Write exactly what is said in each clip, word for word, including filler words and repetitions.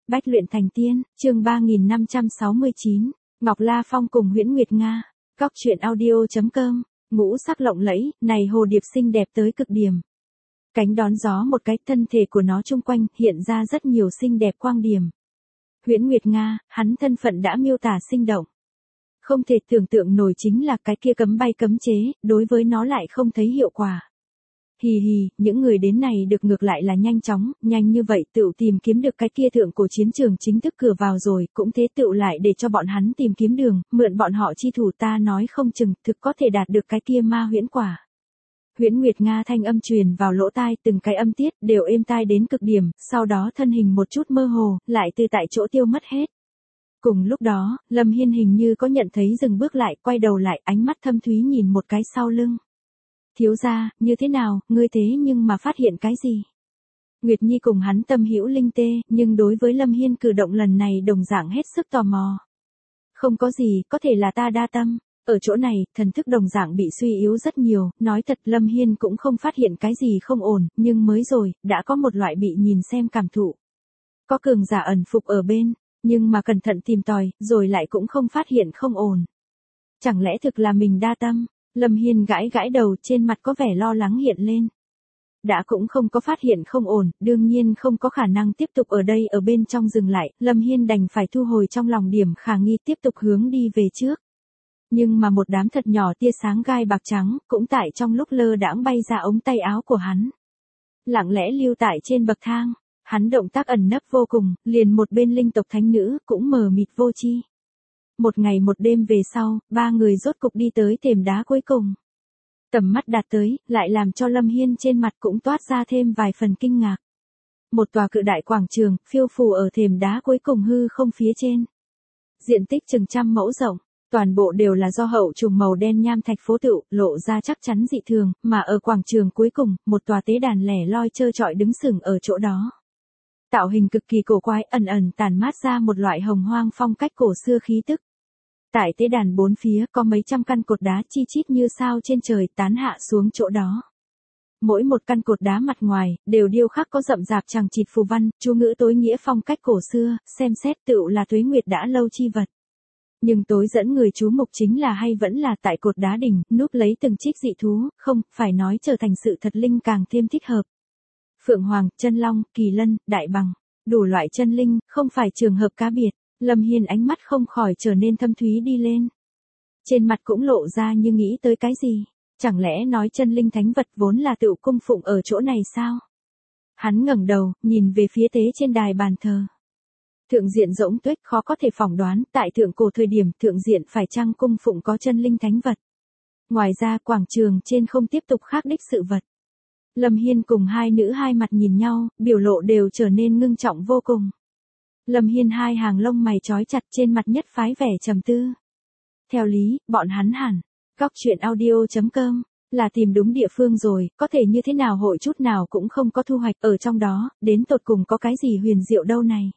Bách luyện thành tiên, chương ba nghìn năm trăm sáu mươi chín, Ngọc La Phong cùng Huyễn Nguyệt Nga, Góc truyện audio.com, ngũ sắc lộng lẫy, này hồ điệp xinh đẹp tới cực điểm. Cánh đón gió một cái, thân thể của nó chung quanh hiện ra rất nhiều xinh đẹp quang điểm. Huyễn Nguyệt Nga, hắn thân phận đã miêu tả sinh động. Không thể tưởng tượng nổi chính là cái kia cấm bay cấm chế, đối với nó lại không thấy hiệu quả. Hì hì, những người đến này được ngược lại là nhanh chóng, nhanh như vậy tựu tìm kiếm được cái kia thượng cổ chiến trường chính thức cửa vào rồi, cũng thế tựu lại để cho bọn hắn tìm kiếm đường, mượn bọn họ chi thủ, ta nói không chừng, thực có thể đạt được cái kia ma huyễn quả. Huyễn Nguyệt Nga thanh âm truyền vào lỗ tai, từng cái âm tiết đều êm tai đến cực điểm, sau đó thân hình một chút mơ hồ, lại từ tại chỗ tiêu mất hết. Cùng lúc đó, Lâm Hiên hình như có nhận thấy dừng bước lại, quay đầu lại, ánh mắt thâm thúy nhìn một cái sau lưng. Thiếu gia, như thế nào, ngươi thế nhưng mà phát hiện cái gì? Nguyệt Nhi cùng hắn tâm hữu linh tê, nhưng đối với Lâm Hiên cử động lần này đồng dạng hết sức tò mò. Không có gì, có thể là ta đa tâm. Ở chỗ này, thần thức đồng dạng bị suy yếu rất nhiều, nói thật Lâm Hiên cũng không phát hiện cái gì không ổn, nhưng mới rồi, đã có một loại bị nhìn xem cảm thụ. Có cường giả ẩn phục ở bên, nhưng mà cẩn thận tìm tòi, rồi lại cũng không phát hiện không ổn. Chẳng lẽ thực là mình đa tâm? Lâm Hiên gãi gãi đầu, trên mặt có vẻ lo lắng hiện lên. Đã cũng không có phát hiện không ổn, đương nhiên không có khả năng tiếp tục ở đây ở bên trong dừng lại, Lâm Hiên đành phải thu hồi trong lòng điểm khả nghi tiếp tục hướng đi về trước. Nhưng mà một đám thật nhỏ tia sáng gai bạc trắng, cũng tại trong lúc lơ đãng bay ra ống tay áo của hắn. Lặng lẽ lưu tại trên bậc thang, hắn động tác ẩn nấp vô cùng, liền một bên linh tộc thánh nữ cũng mờ mịt vô chi. Một ngày một đêm về sau, ba người rốt cục đi tới thềm đá cuối cùng. Tầm mắt đạt tới, lại làm cho Lâm Hiên trên mặt cũng toát ra thêm vài phần kinh ngạc. Một tòa cự đại quảng trường, phiêu phù ở thềm đá cuối cùng hư không phía trên. Diện tích chừng trăm mẫu rộng, toàn bộ đều là do hậu trùng màu đen nham thạch phố tựu, lộ ra chắc chắn dị thường, mà ở quảng trường cuối cùng, một tòa tế đàn lẻ loi trơ trọi đứng sừng ở chỗ đó. Tạo hình cực kỳ cổ quái, ẩn ẩn tàn mát ra một loại hồng hoang phong cách cổ xưa khí tức. Tại tế đàn bốn phía có mấy trăm căn cột đá chi chít như sao trên trời tán hạ xuống chỗ đó. Mỗi một căn cột đá mặt ngoài, đều điêu khắc có rậm rạp chằng chịt phù văn, chú ngữ tối nghĩa phong cách cổ xưa, xem xét tựu là tuế nguyệt đã lâu chi vật. Nhưng tối dẫn người chú mục chính là hay vẫn là tại cột đá đỉnh, núp lấy từng trích dị thú, không, phải nói trở thành sự thật linh càng thêm thích hợp. Phượng Hoàng, chân long, kỳ lân, đại bằng, đủ loại chân linh, không phải trường hợp cá biệt. Lâm Hiên ánh mắt không khỏi trở nên thâm thúy đi lên. Trên mặt cũng lộ ra như nghĩ tới cái gì. Chẳng lẽ nói chân linh thánh vật vốn là tự cung phụng ở chỗ này sao? Hắn ngẩng đầu, nhìn về phía tế trên đài bàn thờ. Thượng diện rỗng tuếch, khó có thể phỏng đoán, tại thượng cổ thời điểm thượng diện phải chăng cung phụng có chân linh thánh vật. Ngoài ra quảng trường trên không tiếp tục khắc đích sự vật. Lâm Hiên cùng hai nữ hai mặt nhìn nhau, biểu lộ đều trở nên ngưng trọng vô cùng. Lâm Hiên hai hàng lông mày trói chặt, trên mặt nhất phái vẻ trầm tư. Theo lý, bọn hắn hẳn, Góc truyện audio.com, là tìm đúng địa phương rồi, có thể như thế nào hội chút nào cũng không có thu hoạch ở trong đó, đến tột cùng có cái gì huyền diệu đâu này.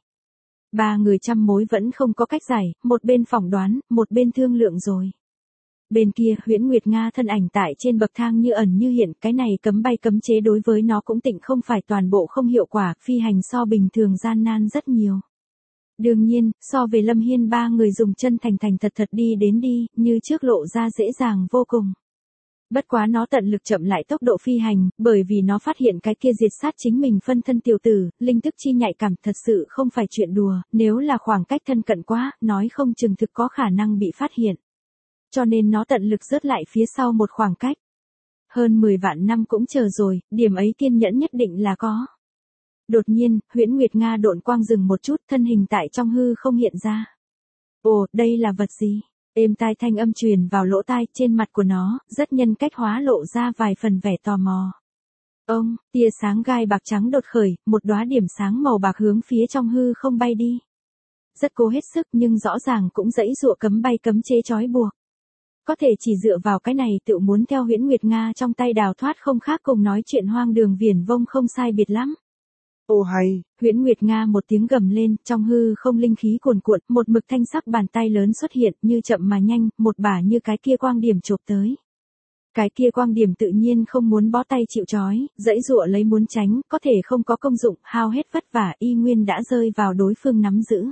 Ba người trăm mối vẫn không có cách giải, một bên phỏng đoán, một bên thương lượng rồi. Bên kia, Huyễn Nguyệt Nga thân ảnh tại trên bậc thang như ẩn như hiện, cái này cấm bay cấm chế đối với nó cũng tịnh không phải toàn bộ không hiệu quả, phi hành so bình thường gian nan rất nhiều. Đương nhiên, so về Lâm Hiên ba người dùng chân thành thành thật thật đi đến đi, như trước lộ ra dễ dàng vô cùng. Bất quá nó tận lực chậm lại tốc độ phi hành, bởi vì nó phát hiện cái kia diệt sát chính mình phân thân tiểu tử, linh thức chi nhạy cảm thật sự không phải chuyện đùa, nếu là khoảng cách thân cận quá, nói không chừng thực có khả năng bị phát hiện. Cho nên nó tận lực rớt lại phía sau một khoảng cách. Hơn mười vạn năm cũng chờ rồi, điểm ấy kiên nhẫn nhất định là có. Đột nhiên, Huyễn Nguyệt Nga độn quang dừng một chút, thân hình tại trong hư không hiện ra. Ồ, đây là vật gì? Êm tai thanh âm truyền vào lỗ tai, trên mặt của nó, rất nhân cách hóa lộ ra vài phần vẻ tò mò. Ông, tia sáng gai bạc trắng đột khởi, một đóa điểm sáng màu bạc hướng phía trong hư không bay đi. Rất cố hết sức nhưng rõ ràng cũng dãy dụa cấm bay cấm chế trói buộc. Có thể chỉ dựa vào cái này tự muốn theo Huyễn Nguyệt Nga trong tay đào thoát không khác cùng nói chuyện hoang đường viển vông không sai biệt lắm. Ô hay, Huyễn Nguyệt Nga một tiếng gầm lên, trong hư không linh khí cuồn cuộn, một mực thanh sắc bàn tay lớn xuất hiện, như chậm mà nhanh, một bả như cái kia quang điểm chộp tới. Cái kia quang điểm tự nhiên không muốn bó tay chịu trói, dãy dụa lấy muốn tránh, có thể không có công dụng, hao hết vất vả, y nguyên đã rơi vào đối phương nắm giữ.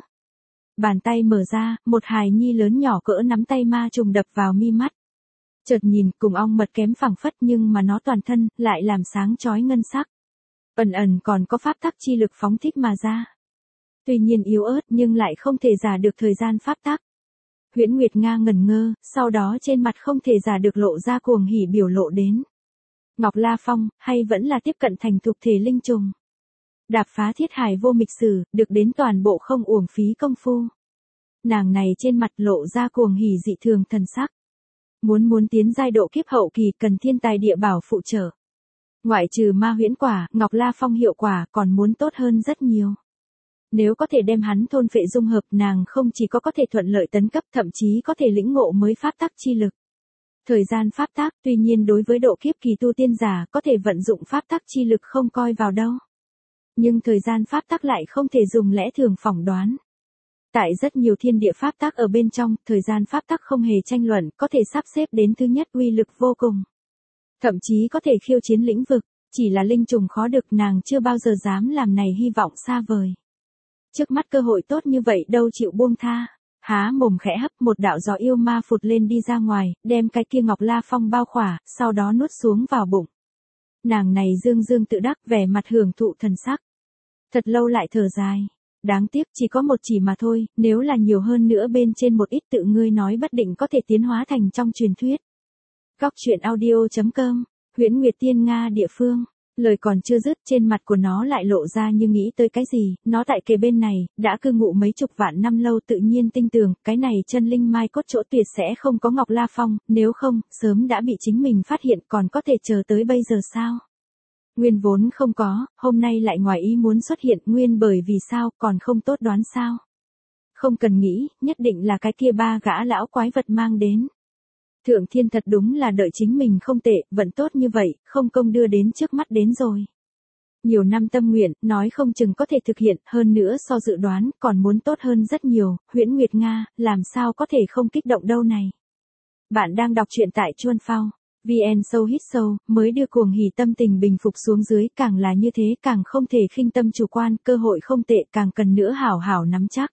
Bàn tay mở ra, một hài nhi lớn nhỏ cỡ nắm tay ma trùng đập vào mi mắt. Chợt nhìn, cùng ong mật kém phẳng phất nhưng mà nó toàn thân, lại làm sáng chói ngân sắc. Ẩn ẩn còn có pháp tắc chi lực phóng thích mà ra. Tuy nhiên yếu ớt nhưng lại không thể giả được thời gian pháp tắc. Huyễn Nguyệt Nga ngẩn ngơ, sau đó trên mặt không thể giả được lộ ra cuồng hỉ biểu lộ đến. Ngọc La Phong, hay vẫn là tiếp cận thành thục thể linh trùng. Đạp phá thiết hải vô mịch sử, được đến toàn bộ không uổng phí công phu. Nàng này trên mặt lộ ra cuồng hỉ dị thường thần sắc. Muốn muốn tiến giai độ kiếp hậu kỳ cần thiên tài địa bảo phụ trợ. Ngoại trừ ma huyễn quả, Ngọc La Phong hiệu quả còn muốn tốt hơn rất nhiều. Nếu có thể đem hắn thôn phệ dung hợp, nàng không chỉ có có thể thuận lợi tấn cấp, thậm chí có thể lĩnh ngộ mới pháp tắc chi lực. Thời gian pháp tắc, tuy nhiên đối với độ kiếp kỳ tu tiên giả, có thể vận dụng pháp tắc chi lực không coi vào đâu. Nhưng thời gian pháp tắc lại không thể dùng lẽ thường phỏng đoán. Tại rất nhiều thiên địa pháp tắc ở bên trong, thời gian pháp tắc không hề tranh luận, có thể sắp xếp đến thứ nhất uy lực vô cùng. Thậm chí có thể khiêu chiến lĩnh vực, chỉ là linh trùng khó được, nàng chưa bao giờ dám làm này, hy vọng xa vời. Trước mắt cơ hội tốt như vậy đâu chịu buông tha. Há mồm khẽ hấp, một đạo gió yêu ma phụt lên đi ra ngoài, đem cái kia Ngọc La Phong bao khỏa, sau đó nuốt xuống vào bụng. Nàng này dương dương tự đắc, vẻ mặt hưởng thụ thần sắc. Thật lâu lại thở dài. Đáng tiếc chỉ có một chỉ mà thôi, nếu là nhiều hơn nữa bên trên một ít tự ngươi nói bất định có thể tiến hóa thành trong truyền thuyết. Góc truyện audio chấm com, Huyễn Nguyệt Tiên Nga địa phương. Lời còn chưa dứt, trên mặt của nó lại lộ ra như nghĩ tới cái gì, nó tại kề bên này, đã cư ngụ mấy chục vạn năm lâu, tự nhiên tin tưởng, cái này chân linh mai cốt chỗ tuyệt sẽ không có Ngọc La Phong, nếu không, sớm đã bị chính mình phát hiện, còn có thể chờ tới bây giờ sao? Nguyên vốn không có, hôm nay lại ngoài ý muốn xuất hiện, nguyên bởi vì sao, còn không tốt đoán sao? Không cần nghĩ, nhất định là cái kia ba gã lão quái vật mang đến. Thượng thiên thật đúng là đợi chính mình không tệ, vẫn tốt như vậy, không công đưa đến trước mắt đến rồi. Nhiều năm tâm nguyện, nói không chừng có thể thực hiện, hơn nữa so dự đoán, còn muốn tốt hơn rất nhiều, Huyễn Nguyệt Nga, làm sao có thể không kích động đâu này. Bạn đang đọc truyện tại Chuan Phao, vê en sâu hít sâu, mới đưa cuồng hỉ tâm tình bình phục xuống dưới, càng là như thế càng không thể khinh tâm chủ quan, cơ hội không tệ càng cần nữa hảo hảo nắm chắc.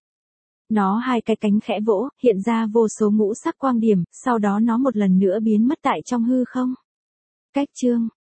Nó hai cái cánh khẽ vỗ, hiện ra vô số ngũ sắc quang điểm, sau đó nó một lần nữa biến mất tại trong hư không. Cách chương